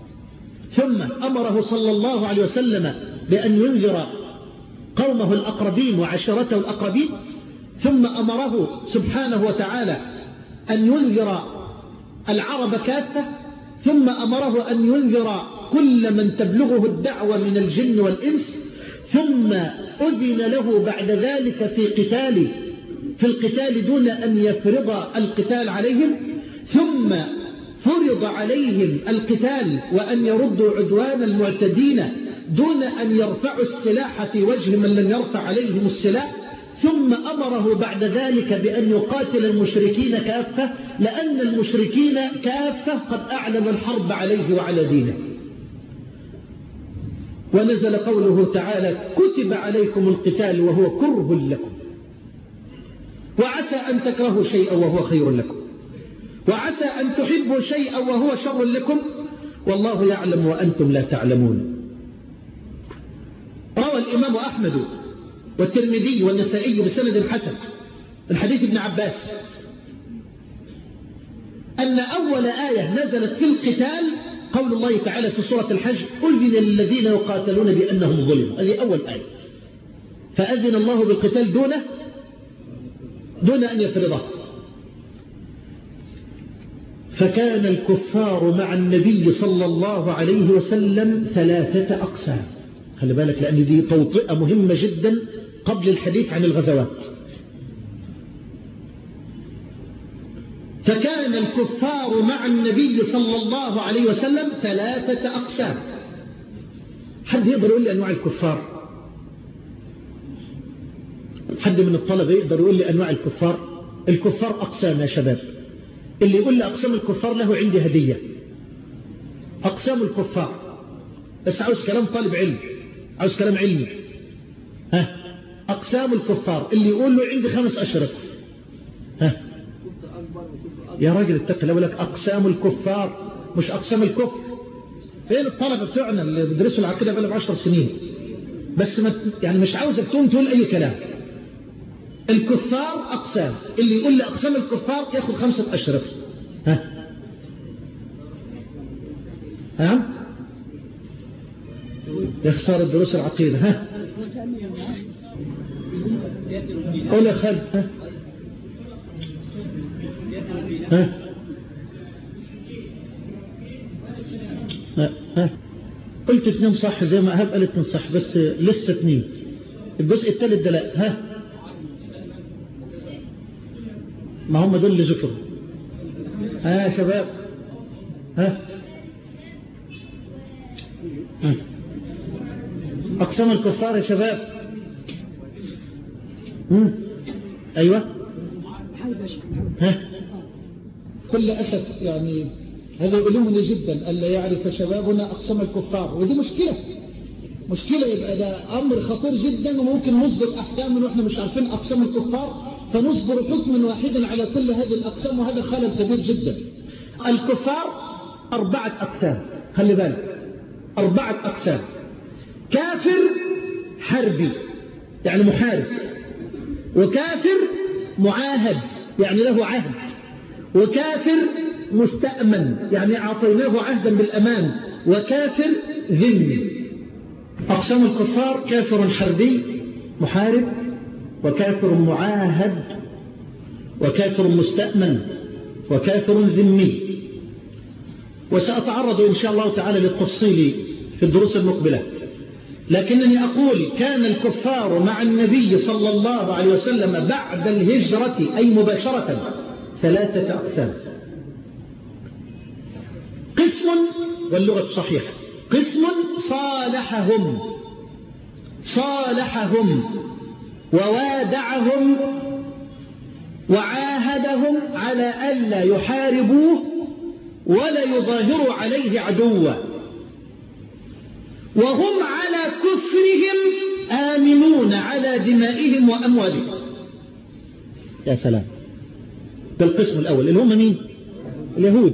ثم أمره صلى الله عليه وسلم بأن ينذر قومه الأقربين وعشيرته الأقربين. ثم أمره سبحانه وتعالى أن ينذر العرب كافة. ثم أمره أن ينذر كل من تبلغه الدعوة من الجن والإنس. ثم أذن له بعد ذلك في قتال في القتال دون أن يفرض القتال عليهم. ثم فرض عليهم القتال وأن يردوا عدوان المعتدين دون أن يرفعوا السلاح في وجه من لم يرفع عليهم السلاح. ثم أمره بعد ذلك بأن يقاتل المشركين كافة لأن المشركين كافة قد أعلنوا الحرب عليه وعلى دينه. ونزل قوله تعالى كتب عليكم القتال وهو كره لكم وعسى أن تكرهوا شيئا وهو خير لكم وعسى أن تحبوا شيئا وهو شر لكم والله يعلم وأنتم لا تعلمون. روى الإمام أحمد والترمذي والنسائي بسند حسن الحديث ابن عباس أن أول آية نزلت في القتال قول الله تعالى في سورة الحج أذن للذين يقاتلون بأنهم ظلموا. هذه أول آية. فأذن الله بالقتال دونه دون أن يفرضه. فكان الكفار مع النبي صلى الله عليه وسلم ثلاثة أقسام. خلي بالك لأن دي توطئة مهمة جدا قبل الحديث عن الغزوات. فكان الكفار مع النبي صلى الله عليه وسلم ثلاثة أقسام. حد يقدر يقول لي أنواع الكفار؟ حد من الطلبة يقدر يقول لي أنواع الكفار؟ الكفار أقسام يا شباب. اللي يقول لي أقسام الكفار له عندي هدية. أقسام الكفار بس عاوز كلام طالب علم، عاوز كلام علمي. ها أقسام الكفار اللي يقول له عندي خمس أشرف. ها يا راجل اتق الله، لك أقسام الكفار مش أقسام الكفر. فين الطلبة بتوعنا اللي بيدرسوا العقيدة بقى لهم عشر سنين؟ بس ما يعني مش عاوزك تقوم تقول أي كلام. الكفار أقسام، اللي يقول لي أقسام الكفار يأخذ خمسة أشرف. ها ها يخسر الدروس العقيدة. ها قول يا خالد. ها ها ها ها قلت اثنين صح زي ما أهب قال اثنين صح بس لسه اثنين. الجزء الثالث ده لا. ها ما هم دول اللي ذكروا. ها يا شباب. ها ها أقسام الكفار يا شباب. مم. أيوة. ها كل أسف يعني هذا يؤلمني جدا ألا يعرف شبابنا أقسام الكفار، ودي مشكلة مشكلة يبقى ده أمر خطير جدا، وممكن نصدر أحكام وإحنا مش عارفين أقسام الكفار، فنصدر حكما واحدا على كل هذه الأقسام، وهذا خلل كبير جدا. الكفار أربعة أقسام، خلي بالك، أربعة أقسام. كافر حربي يعني محارب، وكافر معاهد يعني له عهد، وكافر مستأمن يعني أعطيناه عهدا بالأمان، وكافر ذمي. أقسام الكفار: كافر حربي محارب، وكافر معاهد، وكافر مستأمن، وكافر ذمي. وسأتعرض إن شاء الله تعالى للتفصيل في الدروس المقبلة، لكنني أقول كان الكفار مع النبي صلى الله عليه وسلم بعد الهجرة أي مباشرة ثلاثة أقسام. قسم، واللغة صحيحة، قسم صالحهم صالحهم ووادعهم وعاهدهم على ألا يحاربوه ولا يظاهروا عليه عدوا، وهم على كفرهم آمنون على دمائهم وأموالهم. يا سلام، ده القسم الأول اللي هم مين؟ اليهود،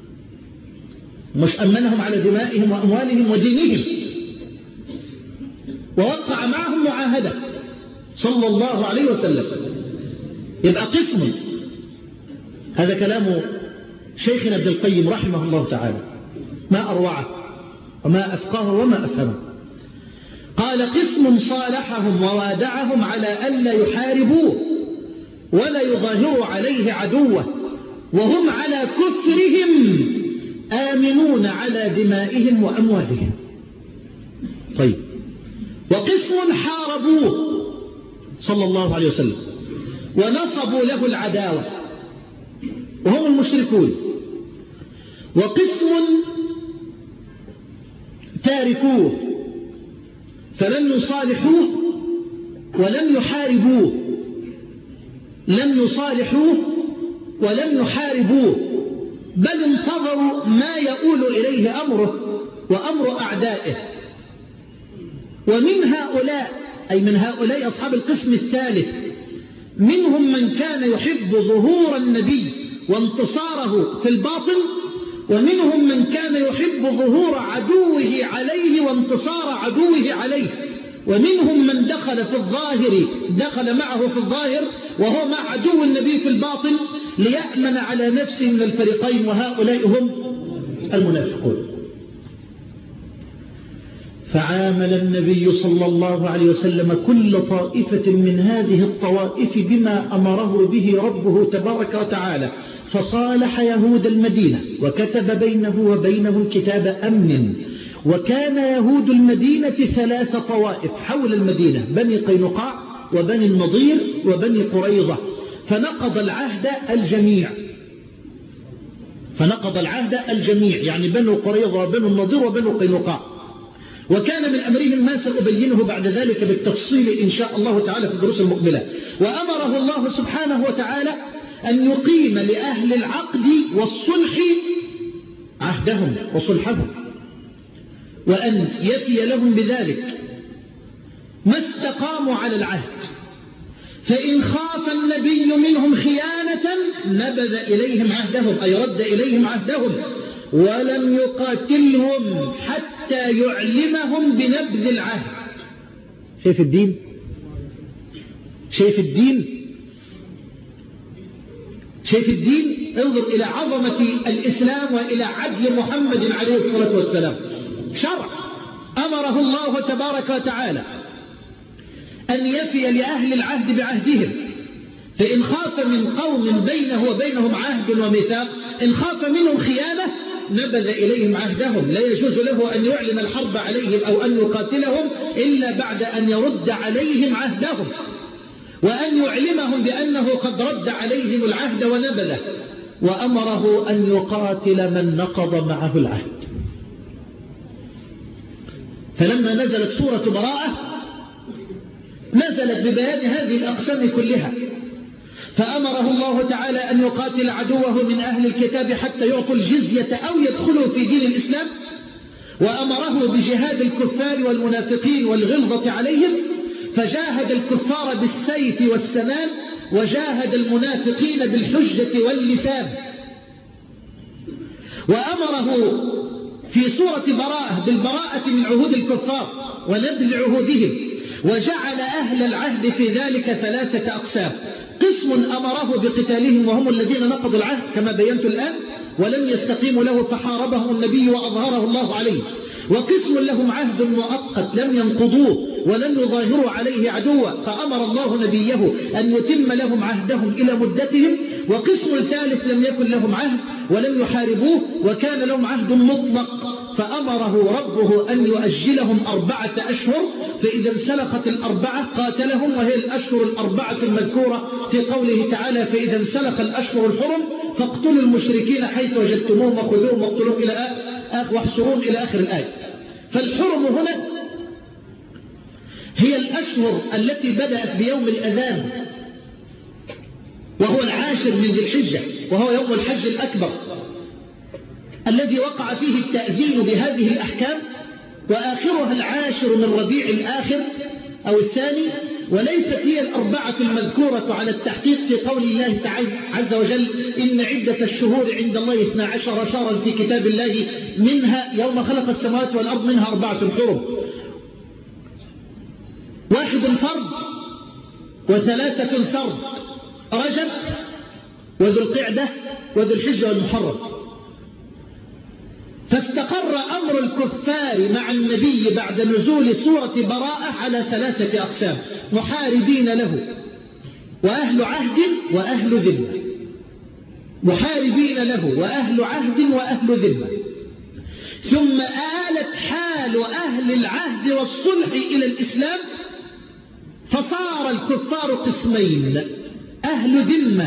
مش أمنهم على دمائهم وأموالهم ودينهم، ووقع معهم معاهدة صلى الله عليه وسلم. يبقى قسم، هذا كلام شيخنا ابن القيم رحمه الله تعالى، ما أروعه وما أفقه وما أفهمه. قال: قسم صالحهم ووادعهم على ألا يحاربوه ولا يظاهروا عليه عدوه، وهم على كفرهم آمنون على دمائهم وأموالهم. طيب، وقسم حاربوه صلى الله عليه وسلم ونصبوا له العداوة وهم المشركون، وقسم تاركوه فلم يصالحوه ولم يحاربوه، لم يصالحوه ولم يحاربوه، بل انتظروا ما يؤول إليه أمره وأمر أعدائه. ومن هؤلاء، أي من هؤلاء أصحاب القسم الثالث، منهم من كان يحب ظهور النبي وانتصاره في الباطن، ومنهم من كان يحب ظهور عدوه عليه وانتصار عدوه عليه، ومنهم من دخل في الظاهر دخل معه في الظاهر وهو مع عدو النبي في الباطن ليأمن على نفسه من الفريقين، وهؤلاء هم المنافقون. فعامل النبي صلى الله عليه وسلم كل طائفة من هذه الطوائف بما أمره به ربه تبارك وتعالى، فصالح يهود المدينة وكتب بينه وبينهم كتاب أمن. وكان يهود المدينة ثلاث طوائف حول المدينة: بني قينقاع وبني النضير وبني قريظة، فنقض العهد الجميع فنقض العهد الجميع يعني بنو قريظة وبنو النضير وبنو قينقاع. وكان من أمرهم ما سأبينه بعد ذلك بالتفصيل إن شاء الله تعالى في الدروس المقبلة. وأمره الله سبحانه وتعالى أن يقيم لأهل العقد والصلح عهدهم وصلحهم، وأن يفي لهم بذلك ما استقاموا على العهد. فإن خاف النبي منهم خيانة نبذ إليهم عهدهم، أي رد إليهم عهدهم، ولم يقاتلهم حتى يعلمهم بنبذ العهد. شايف الدين؟ شايف الدين؟ شايف الدين؟ انظر إلى عظمة الإسلام وإلى عدل محمد عليه الصلاة والسلام. شرع أمره الله تبارك وتعالى أن يفي لأهل العهد بعهدهم، فإن خاف من قوم بينه وبينهم عهد وميثاق، إن خاف منهم خيانة نبذ إليهم عهدهم. لا يجوز له أن يعلن الحرب عليهم أو أن يقاتلهم إلا بعد أن يرد عليهم عهدهم، وأن يعلمهم بأنه قد رد عليهم العهد ونبذه. وأمره أن يقاتل من نقض معه العهد. فلما نزلت سورة براءة نزلت ببيان هذه الأقسام كلها، فأمره الله تعالى أن يقاتل عدوه من أهل الكتاب حتى يعطوا الجزية أو يدخلوا في دين الإسلام، وأمره بجهاد الكفار والمنافقين والغلظة عليهم، فجاهد الكفار بالسيف والسنان، وجاهد المنافقين بالحجة واللسان. وأمره في سورة براءة بالبراءة من عهود الكفار ونبذ عهودهم، وجعل أهل العهد في ذلك ثلاثة أقسام: قسم أمره بقتالهم وهم الذين نقضوا العهد كما بينت الآن ولم يستقيموا له فحاربهم النبي وأظهره الله عليه، وقسم لهم عهد مؤقت لم ينقضوه ولم يظاهروا عليه عدوا فأمر الله نبيه أن يتم لهم عهدهم إلى مدتهم، وقسم ثالث لم يكن لهم عهد ولم يحاربوه وكان لهم عهد مطلق فأمره ربه أن يؤجلهم أربعة أشهر، فإذا انسلخت الأربعة قاتلهم، وهي الأشهر الأربعة المذكورة في قوله تعالى: فإذا انسلخ الأشهر الحرم فاقتلوا المشركين حيث وجدتموهم وخذوهم واقتلوهم إلى آخر واحصروهم إلى آخر الآية. فالحرم هنا هي الأشهر التي بدأت بيوم الأذان وهو العاشر من ذي الحجة، وهو يوم الحج الأكبر الذي وقع فيه التأذين بهذه الأحكام، وآخرها العاشر من ربيع الآخر أو الثاني، وليست هي الأربعة المذكورة على التحقيق في قول الله تعالى عز وجل: إن عدة الشهور عند الله اثنا عشر شهرا في كتاب الله منها يوم خلق السماوات والأرض منها أربعة حرم، واحد فرض وثلاثة سرد: رجب وذو القعدة وذو الحجة والمحرم. فاستقر أمر الكفار مع النبي بعد نزول سورة براءة على ثلاثة أقسام: محاربين له وأهل عهد وأهل ذمة، محاربين له وأهل عهد وأهل ذمة. ثم آلت حال أهل العهد والصلح إلى الإسلام، فصار الكفار قسمين: أهل ذمة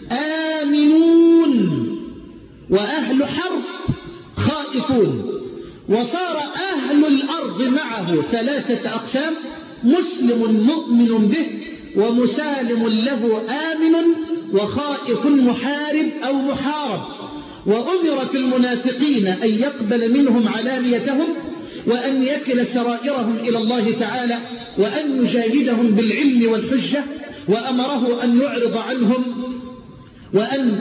آمنون وأهل حرب خائفون. وصار أهل الأرض معه ثلاثة أقسام: مسلم مؤمن به ومسالم له آمن وخائف محارب أو محارب. وأمر في المنافقين أن يقبل منهم علانيتهم وأن يكل سرائرهم إلى الله تعالى وأن يجاهدهم بالعلم والحجة، وأمره أن يعرض عنهم وأن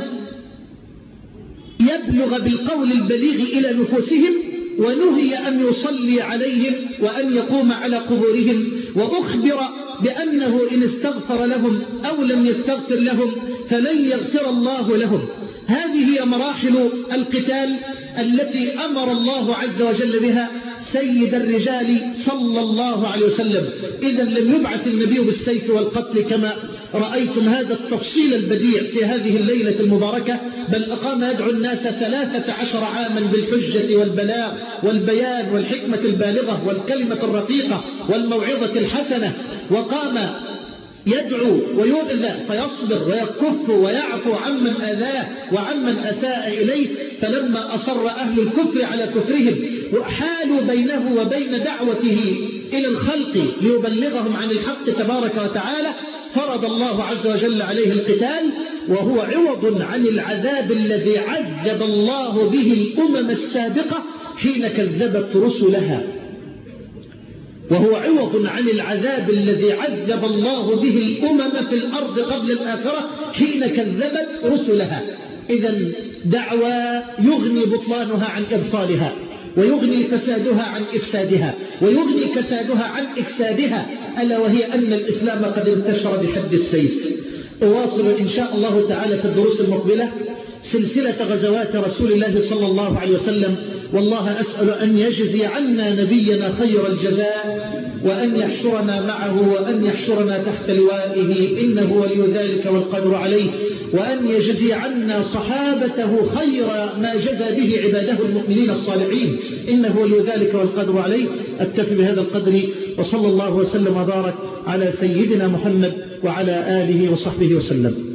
يبلغ بالقول البليغ إلى نفوسهم، ونهي أن يصلي عليهم وأن يقوم على قبورهم، وأخبر بأنه إن استغفر لهم أو لم يستغفر لهم فلن يغفر الله لهم. هذه هي مراحل القتال التي أمر الله عز وجل بها سيد الرجال صلى الله عليه وسلم. إذا لم يبعث النبي بالسيف والقتل كما رأيتم هذا التفصيل البديع في هذه الليلة المباركة، بل أقام يدعو الناس ثلاثة عشر عاما بالحجة والبلاغ والبيان والحكمة البالغة والكلمة الرقيقة والموعظة الحسنة، وقام يدعو ويؤذى فيصبر ويكف ويعفو عمن أذاه وعمن أساء إليه. فلما أصر أهل الكفر على كفرهم وحالوا بينه وبين دعوته إلى الخلق ليبلغهم عن الحق تبارك وتعالى، فرض الله عز وجل عليه القتال، وهو عوض عن العذاب الذي عذب الله به الأمم السابقة حين كذبت رسلها، وهو عوض عن العذاب الذي عذب الله به الأمم في الأرض قبل الآخرة حين كذبت رسلها. إذن دعوى يغني بطلانها عن إبطالها، ويغني فسادها عن إفسادها، ويغني كسادها عن إفسادها، ألا وهي أن الإسلام قد انتشر بحد السيف. أواصل إن شاء الله تعالى في الدروس المقبلة سلسلة غزوات رسول الله صلى الله عليه وسلم، والله أسأل أن يجزي عنا نبينا خير الجزاء، وأن يحشرنا معه وأن يحشرنا تحت لوائه، إنه ولي ذلك والقدر عليه، وأن يجزي عنا صحابته خير ما جزى به عباده المؤمنين الصالحين، إنه ولي ذلك والقدر عليه. أكتفي بهذا القدر، وصلى الله وسلم وبارك على سيدنا محمد وعلى آله وصحبه وسلم.